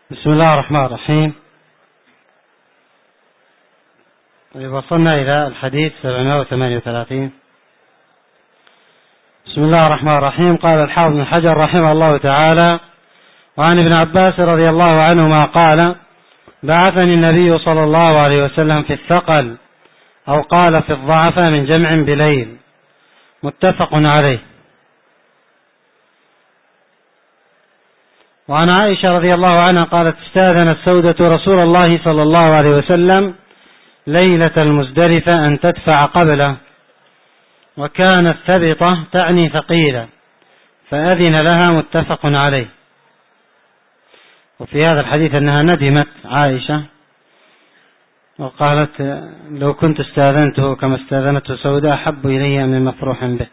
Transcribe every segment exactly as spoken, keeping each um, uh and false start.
بسم الله الرحمن الرحيم. وصلنا إلى الحديث سبعمائة وثمانية وثلاثين. بسم الله الرحمن الرحيم. قال الحافظ بن حجر رحمه الله تعالى: وعن ابن عباس رضي الله عنهما قال: بعثني النبي صلى الله عليه وسلم في الثقل، أو قال في الضعف، من جمع بليل. متفق عليه. وعن عائشة رضي الله عنها قالت: استأذنت سودة رسول الله صلى الله عليه وسلم ليلة المزدلفة أن تدفع قبله، وكانت ثبطة تعني ثقيلة، فأذن لها. متفق عليه. وفي هذا الحديث أنها ندمت عائشة وقالت: لو كنت استأذنته كما استأذنته سودة أحب إلي من مفروح به.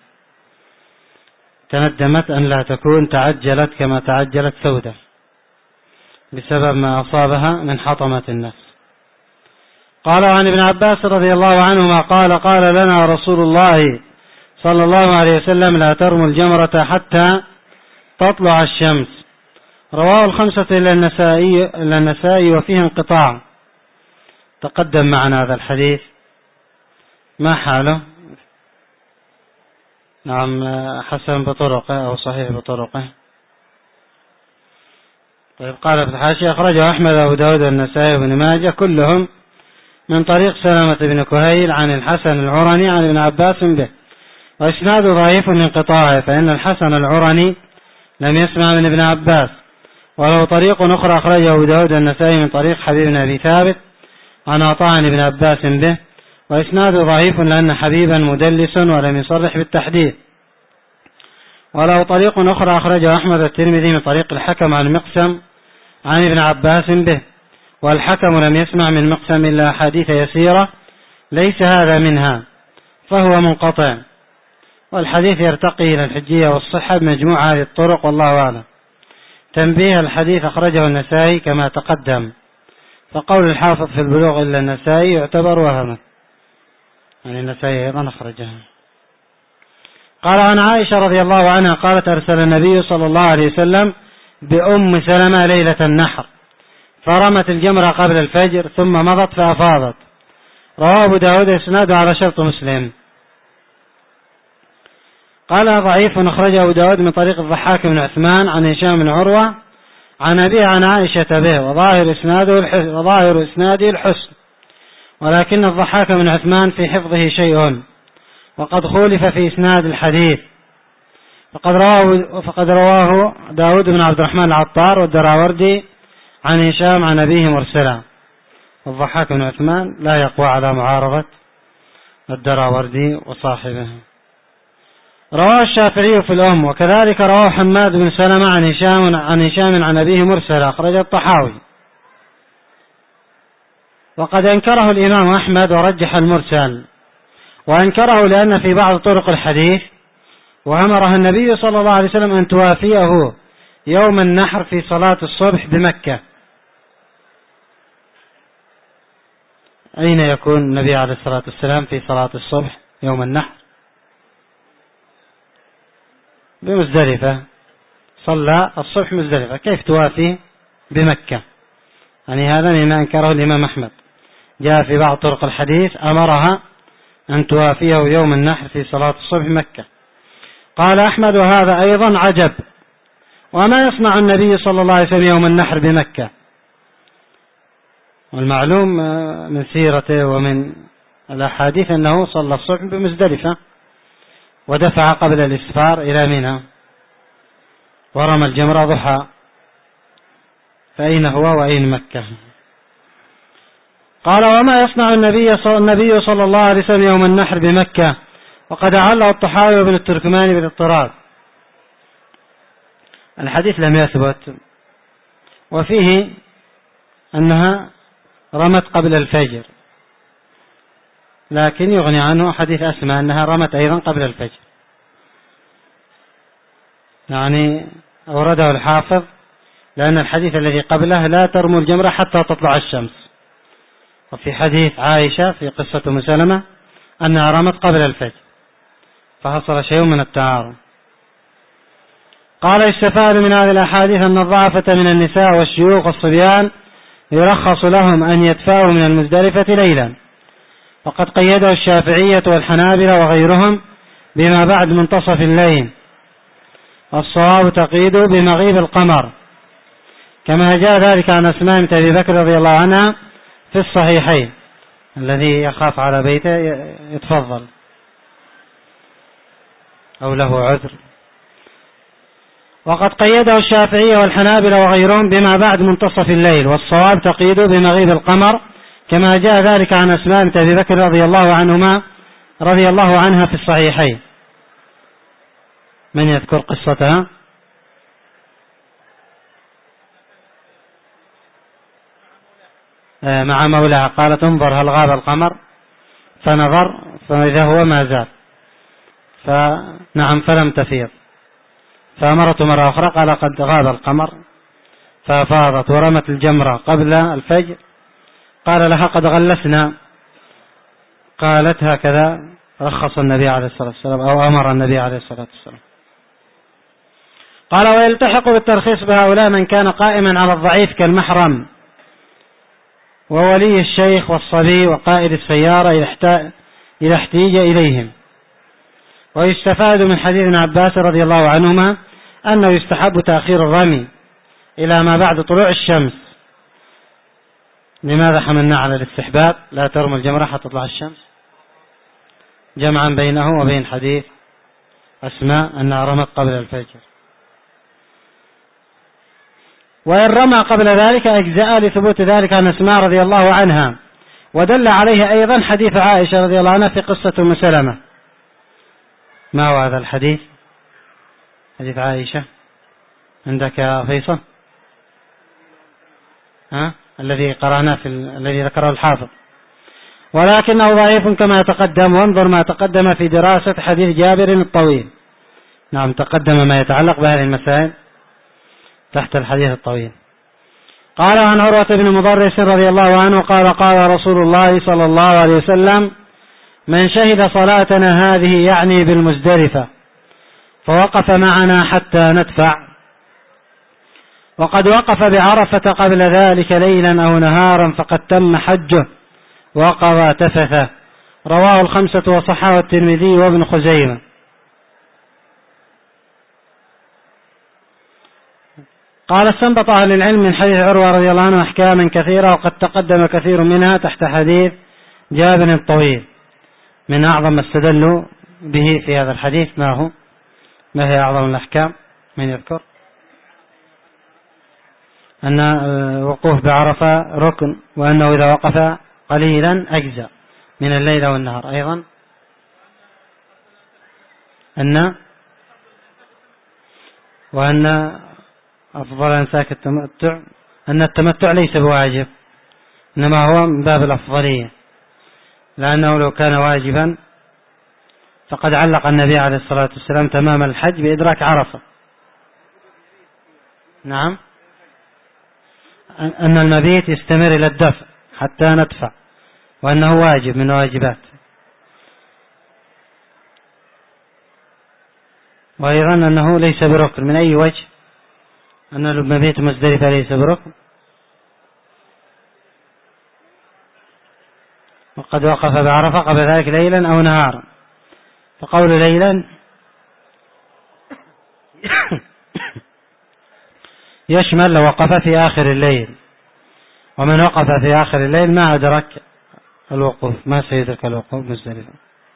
تندمت أن لا تكون تعجلت كما تعجلت سودة بسبب ما أصابها من حطمة النفس. قال: عن ابن عباس رضي الله عنهما قال: قال لنا رسول الله صلى الله عليه وسلم: لا ترموا الجمرة حتى تطلع الشمس. رواه الخمسة إلا النسائي, إلا النسائي وفيه انقطاع. تقدم معنا هذا الحديث. ما حاله؟ نعم، حسن بطرقه أو صحيح بطرقه. طيب، قال في الحاشية: أخرجه أحمد وأبو داود والنسائي وابن ماجه كلهم من طريق سلامة بن كهيل عن الحسن العرني عن ابن عباس به، وإسناد ضعيف لانقطاعه، فإن الحسن العرني لم يسمع من ابن عباس. وله طريق أخرى أخرجه أبو داود والنسائي من طريق حبيب بن أبي ثابت عن عطاء عن ابن عباس به، وإسناد ضعيف لأن حبيبا مدلس ولم يصرح بالتحديث. وله طريق أخرى أخرجه أحمد الترمذي من طريق الحكم عن مقسم عن ابن عباس به، والحكم لم يسمع من مقسم إلا أحاديث يسيرة ليس هذا منها، فهو منقطع. والحديث يرتقي إلى الحجية والصحة بمجموع هذه الطرق، والله أعلم. تنبيه: الحديث أخرجه النسائي كما تقدم، فقول الحافظ في البلوغ إلا النسائي يعتبر وهما، يعني النسائي أيضا أخرجها. قال: عن عائشة رضي الله عنها قالت: أرسل النبي صلى الله عليه وسلم بأم سلمة ليلة النحر، فرمت الجمرة قبل الفجر ثم مضت فأفاضت. رواه أبو داود، إسناده على شرط مسلم. قال: ضعيف أخرجه أبو داود من طريق الضحاك بن عثمان عن هشام بن عروة عن أبيه عن عائشة به، وظاهر إسناده الحسن وظاهر إسناده الحسن، ولكن الضحاك بن عثمان في حفظه شيء، وقد خولف في إسناد الحديث. فقد رواه, فقد رواه داود بن عبد الرحمن العطار والدراوردي عن هشام عن أبيه مرسلا. والضحاك بن عثمان لا يقوى على معارضة الدراوردي وصاحبه. رواه الشافعي في الأم، وكذلك رواه حماد بن سلمة عن هشام عن هشام عن أبيه مرسلا، أخرج الطحاوي. وقد أنكره الإمام أحمد ورجح المرسل، وأنكره لأن في بعض طرق الحديث: وأمرها النبي صلى الله عليه وسلم أن توافيه يوم النحر في صلاة الصبح بمكة. أين يكون النبي عليه الصلاة والسلام في صلاة الصبح يوم النحر؟ بمزدلفة، صلى الصبح مزدلفة، كيف توافي بمكة؟ يعني هذا مما أنكره الإمام أحمد. جاء في بعض طرق الحديث: أمرها أن توافيه يوم النحر في صلاة الصبح مكة. قال أحمد: وهذا أيضا عجب، وما يصنع النبي صلى الله عليه وسلم يوم النحر بمكة؟ والمعلوم من سيرته ومن الأحاديث أنه صلى الصبح بمزدلفة، ودفع قبل الإسفار إلى منى، ورمى الجمرة ضحى، فأين هو وأين مكة؟ قال: وما يصنع النبي صلى, النبي صلى الله عليه وسلم يوم النحر بمكة؟ وقد علّه الطحاوي وابن التركماني بالاضطراب. الحديث لم يثبت، وفيه أنها رمت قبل الفجر، لكن يغني عنه حديث أسماء أنها رمت أيضا قبل الفجر، يعني أورده الحافظ لأن الحديث الذي قبله: لا ترموا الجمرة حتى تطلع الشمس. وفي حديث عائشة في قصة أم سلمة أنها رمت قبل الفجر، فحصل شيء من التعارض. قال يستفاد من هذه الأحاديث أن الضعفة من النساء والشيوخ والصبيان يرخص لهم أن يدفعوا من المزدلفة ليلا، وقد قيده الشافعية والحنابلة وغيرهم بما بعد منتصف الليل، والصواب تقييد بمغيب القمر، كما جاء ذلك عن أسماء بنت أبي بكر رضي الله عنها في الصحيحين. الذي يخاف على بيته يتفضل أو له عذر. وقد قيده الشافعية والحنابلة وغيرهم بما بعد منتصف الليل، والصواب تقييده بمغيب القمر، كما جاء ذلك عن أسماء بنت أبي بكر رضي الله عنهما رضي الله عنها في الصحيحين. من يذكر قصتها؟ مع مولاها، قالت انظر هل غاب القمر، فنظر فإذا هو ما زال، فنعم فلم تفيض، فأمرته مرة أخرى قال قد غاب القمر، فأفاضت ورمت الجمرة قبل الفجر، قال لها قد غلسنا، قالت هكذا رخص النبي عليه الصلاة والسلام أو أمر النبي عليه الصلاة والسلام. قال ويلتحق بالترخيص بهؤلاء من كان قائما على الضعيف كالمحرم وولي الشيخ والصبي وقائد السيارة إذا احتيج إليهم. ويستفاد من حديث ابن عباس رضي الله عنهما أنه يستحب تأخير الرمي إلى ما بعد طلوع الشمس. لماذا حملنا على الاستحباب؟ لا ترموا الجمرة حتى تطلع الشمس، جمعا بينه وبين حديث أسماء أنها رمت قبل الفجر. وإن رمى قبل ذلك أجزاء لثبوت ذلك عن أسماء رضي الله عنها، ودل عليه أيضا حديث عائشة رضي الله عنها في قصة أم سلمة. ما هو هذا الحديث؟ حديث عائشة عندك يا فيصل؟ ها؟ الذي قرأناه في ال... الذي ذكره الحافظ، ولكنه ضعيف كما تقدم، وانظر ما تقدم في دراسة حديث جابر الطويل. نعم تقدم ما يتعلق بهذه المسائل تحت الحديث الطويل. قال عن عروة بن مضرس رضي الله عنه قال قال رسول الله صلى الله عليه وسلم من شهد صلاتنا هذه يعني بالمزدلفة فوقف معنا حتى ندفع، وقد وقف بعرفة قبل ذلك ليلا أو نهارا فقد تم حجه وقضى تفثه. رواه الخمسة وصححه الترمذي وابن خزيمة. قال استنبط أهل العلم من حديث عروة رضي الله عنه أحكاما كثيرة، وقد تقدم كثير منها تحت حديث جابر الطويل. من أعظم ما استدلوا به في هذا الحديث ما هو؟ ما هي أعظم الأحكام؟ من يذكر؟ أن الوقوف بعرفة ركن، وأنه إذا وقف قليلا أجزأ من الليل والنهار. أيضا أن وأن أفضل أنساك التمتع، أن التمتع ليس بواجب، إنما هو من باب الأفضلية، لأنه لو كان واجبا فقد علق النبي عليه الصلاة والسلام تمام الحج بإدراك عرفة. نعم، أن المبيت يستمر إلى الدفع حتى ندفع، وأنه واجب من واجبات. وأيضا أنه ليس بركن من أي وجه، أن المبيت مزدلفة ليس بركن، وقد وقف بعرفة قبل ذلك ليلا أو نهارا. فقول ليلا يشمل لو وقف في آخر الليل، ومن وقف في آخر الليل ما أدرك الوقوف، ما سيدرك الوقوف مزدلفة.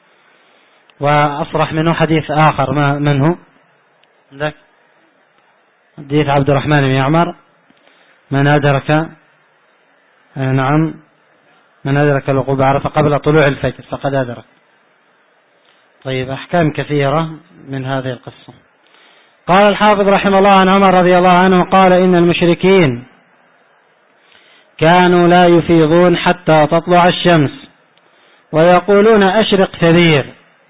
وأصرح منه حديث آخر، ما من هو ذاك؟ حديث عبد الرحمن بن يعمر من أدرك نعم من أدرك الوقوف بعرفة قبل طلوع الفجر فقد أدرك. طيب، أحكام كثيرة من هذه القصة. قال الحافظ رحمه الله عن عمر رضي الله عنه قال إن المشركين كانوا لا يفيضون حتى تطلع الشمس ويقولون أشرق ثبير،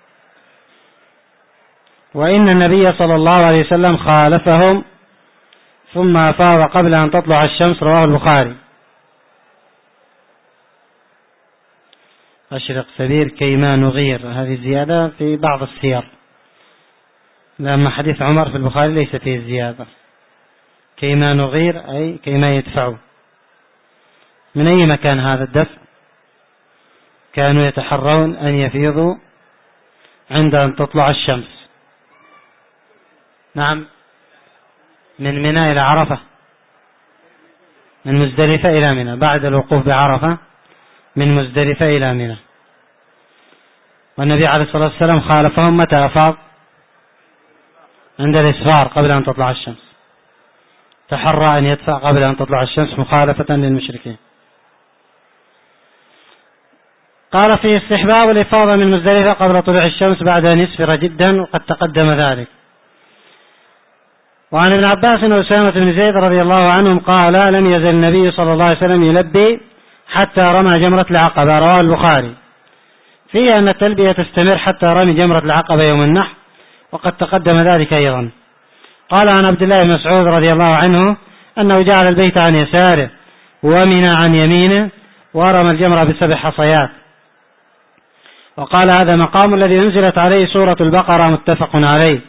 وإن النبي صلى الله عليه وسلم خالفهم ثم أفاض قبل أن تطلع الشمس. رواه البخاري. أشرق ثبير كيما نغير، هذه زيادة في بعض السير، لما حديث عمر في البخاري ليس فيه الزيادة كيما نغير أي كيما يدفعوا. من أي مكان هذا الدفع؟ كانوا يتحرون أن يفيضوا عند أن تطلع الشمس. نعم، من منى إلى عرفة، من مزدلفة إلى منى، بعد الوقوف بعرفة من مزدلفة إلى منى. والنبي عليه الصلاة والسلام خالفهم متى أفاض؟ عند الإسفار قبل أن تطلع الشمس، تحرى أن يدفع قبل أن تطلع الشمس مخالفة للمشركين. قال في استحباب الإفاضة من مزدلفة قبل طلوع الشمس بعد أن يسفر جدا، وقد تقدم ذلك. وعن ابن عباس وأسامة بن زيد رضي الله عنهم قال لم يزل النبي صلى الله عليه وسلم يلبي حتى رمى جمرة العقبة، رواه البخاري، فيه أن التلبية تستمر حتى رمي جمرة العقبة يوم النحر، وقد تقدم ذلك أيضا. قال عن عبد الله بن مسعود رضي الله عنه أنه جعل البيت عن يساره ومنى عن يمينه ورمى الجمرة بسبع حصيات. وقال هذا مقام الذي أنزلت عليه سورة البقرة متفق عليه.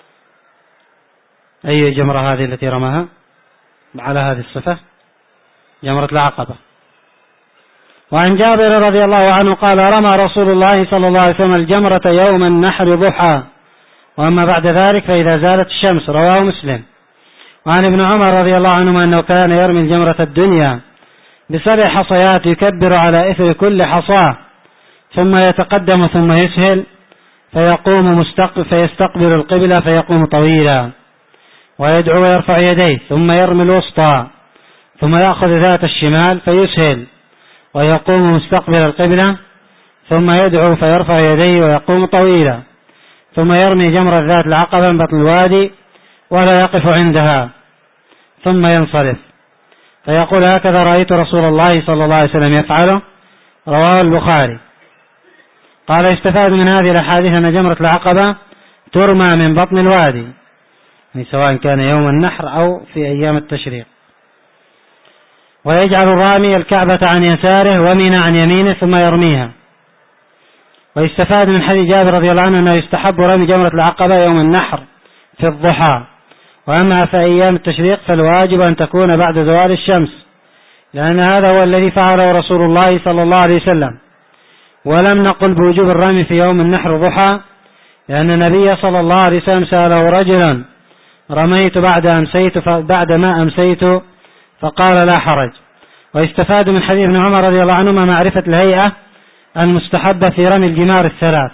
أي جمرة هذه التي رماها على هذه الصفة؟ جمرة العقبة. وعن جابر رضي الله عنه قال رمى رسول الله صلى الله عليه وسلم الجمرة يوم النحر ضحى، وأما بعد ذلك فإذا زالت الشمس، رواه مسلم. وعن ابن عمر رضي الله عنهما أنه كان يرمي الجمرة الدنيا بسبع حصيات يكبر على إثر كل حصاة، ثم يتقدم ثم يسهل فيقوم مستقبل فيستقبل القبلة فيقوم طويلا ويدعو ويرفع يديه، ثم يرمي الوسطى ثم يأخذ ذات الشمال فيسهل ويقوم مستقبل القبلة، ثم يدعو فيرفع يديه ويقوم طويلا، ثم يرمي جمرة ذات العقبة من بطن الوادي ولا يقف عندها ثم ينصرف فيقول هكذا رأيت رسول الله صلى الله عليه وسلم يفعله، رواه البخاري. قال يستفاد من هذه الأحاديث أن جمرة العقبة ترمى من بطن الوادي، يعني سواء كان يوم النحر أو في أيام التشريق. ويجعل الرامي الكعبة عن يساره ومنى عن يمينه ثم يرميها. ويستفاد من حديث جابر رضي الله عنه أنه يستحب رمي جمرة العقبة يوم النحر في الضحى، وأما في أيام التشريق فالواجب أن تكون بعد زوال الشمس، لأن هذا هو الذي فعله رسول الله صلى الله عليه وسلم. ولم نقل بوجوب الرمي في يوم النحر ضحى، لأن النبي صلى الله عليه وسلم سأله رجلا رميت بعد أمسيت بعد ما أمسيت فقال لا حرج. ويستفاد من حديث ابن عمر رضي الله عنهما معرفة الهيئة المستحبة في رمي الجمار الثلاث.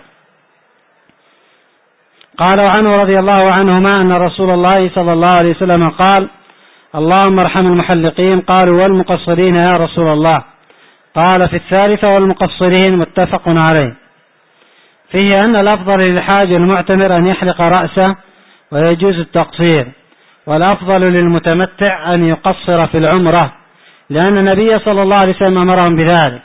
قال عنه رضي الله عنهما أن رسول الله صلى الله عليه وسلم قال اللهم ارحم المحلقين، قالوا والمقصرين يا رسول الله؟ قال في الثالثة والمقصرين، متفق عليه. فيه أن الأفضل للحاج المعتمر أن يحلق رأسه ويجوز التقصير، والأفضل للمتمتع أن يقصر في العمرة، لأن النبي صلى الله عليه وسلم أمرهم بذلك،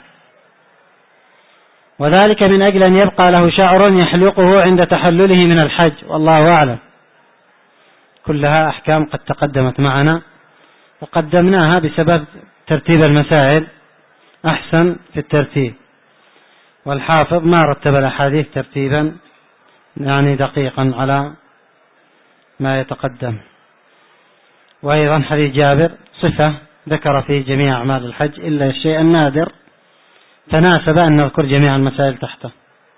وذلك من أجل أن يبقى له شعر يحلقه عند تحلله من الحج، والله أعلم. كلها أحكام قد تقدمت معنا وقدمناها بسبب ترتيب المسائل أحسن في الترتيب، والحافظ ما رتب الأحاديث ترتيبا يعني دقيقا على ما يتقدم. وأيضا حديث جابر صفة ذكر فيه جميع أعمال الحج إلا الشيء النادر، فناسب أن نذكر جميع المسائل تحته.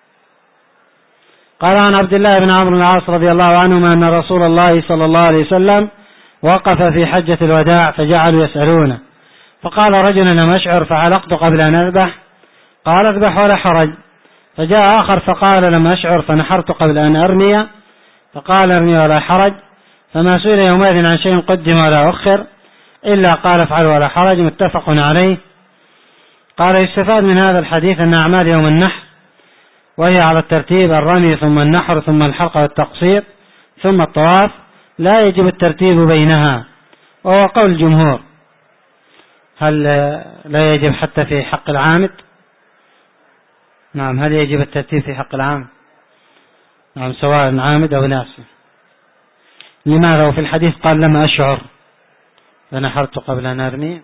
قال عن عبد الله بن عمرو بن العاص رضي الله عنهما أن رسول الله صلى الله عليه وسلم وقف في حجة الوداع فجعلوا يسألونه، فقال رجل لم أشعر فعلقت قبل أن أذبح، قال اذبح ولا حرج. فجاء آخر فقال لم أشعر فنحرت قبل أن أرمي، فقال ارمي ولا حرج. فما سئل يومئذ عن شيء قدم ولا أخر إلا قال افعل ولا حرج، متفق عليه. قال يستفاد من هذا الحديث أن أعمال يوم النحر وهي على الترتيب الرمي ثم النحر ثم الحلق والتقصير ثم الطواف لا يجب الترتيب بينها، وهو قول الجمهور. هل لا يجب حتى في حق العامد؟ نعم، هل يجب الترتيب في حق العامد؟ نعم، سواء عامد أو ناسي. لماذا؟ وفي الحديث قال لما أشعر فنحرت قبل أن أرمي،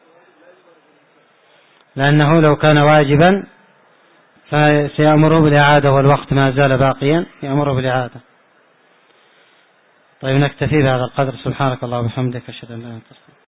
لأنه لو كان واجبا فسيأمره بالإعادة والوقت ما زال باقيا، يأمره بالإعادة. طيب نكتفي بهذا القدر. سبحانك اللهم وبحمدك، أشهد أن لا إله إلا أنت.